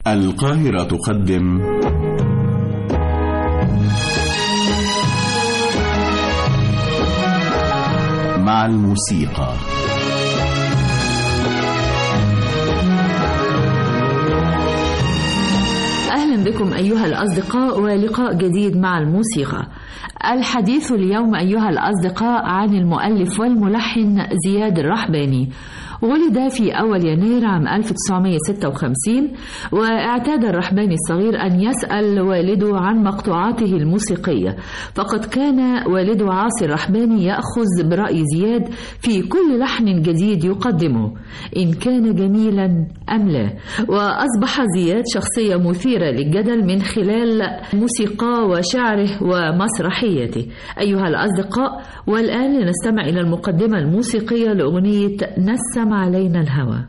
القاهرة تقدم مع الموسيقى. أهلا بكم أيها الأصدقاء ولقاء جديد مع الموسيقى. الحديث اليوم أيها الأصدقاء عن المؤلف والملحن زياد الرحباني. ولد في أول يناير عام 1956، واعتاد الرحباني الصغير أن يسأل والده عن مقطوعاته الموسيقية، فقد كان والده عاصي الرحباني يأخذ برأي زياد في كل لحن جديد يقدمه إن كان جميلا أم لا. وأصبح زياد شخصية مثيرة للجدل من خلال موسيقى وشعره ومسرحيته أيها الأصدقاء. والآن لنستمع إلى المقدمة الموسيقية لأغنية نسم علينا الهوى.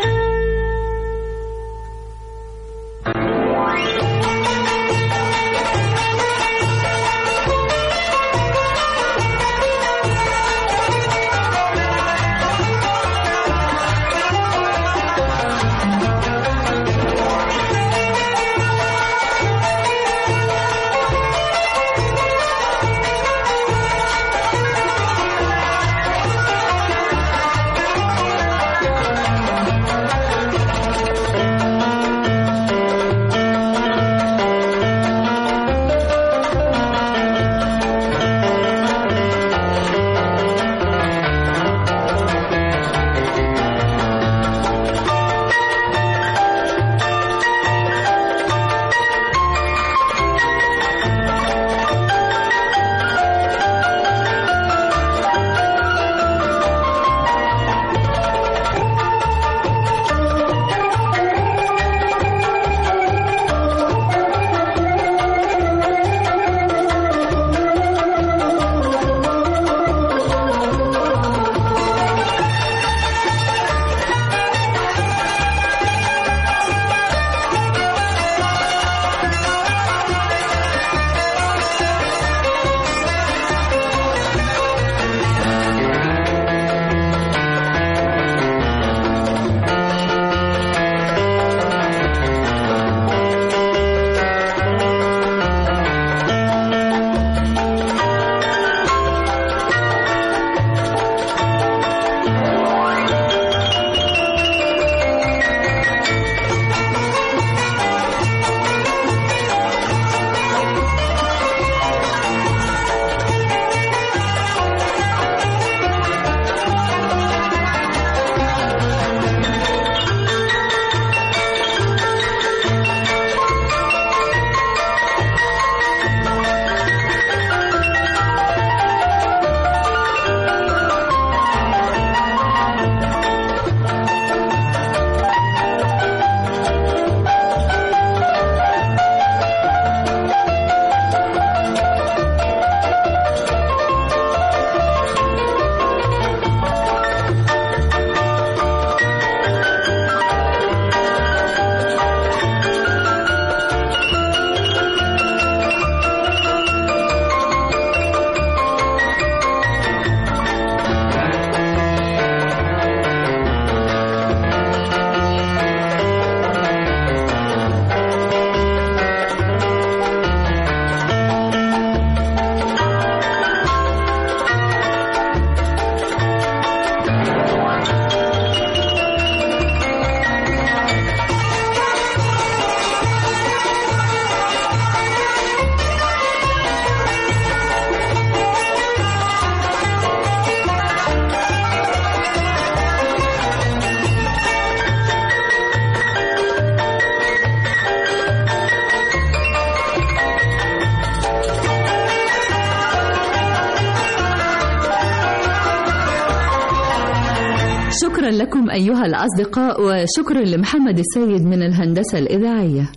شكرا لكم أيها الأصدقاء، وشكرا لمحمد السيد من الهندسة الإذاعية.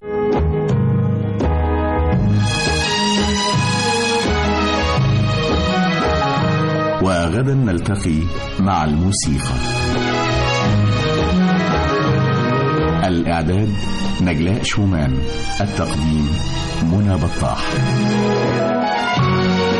وغدا نلتقي مع الموسيقى. الإعداد نجلاء شومان، التقديم منى بطاح.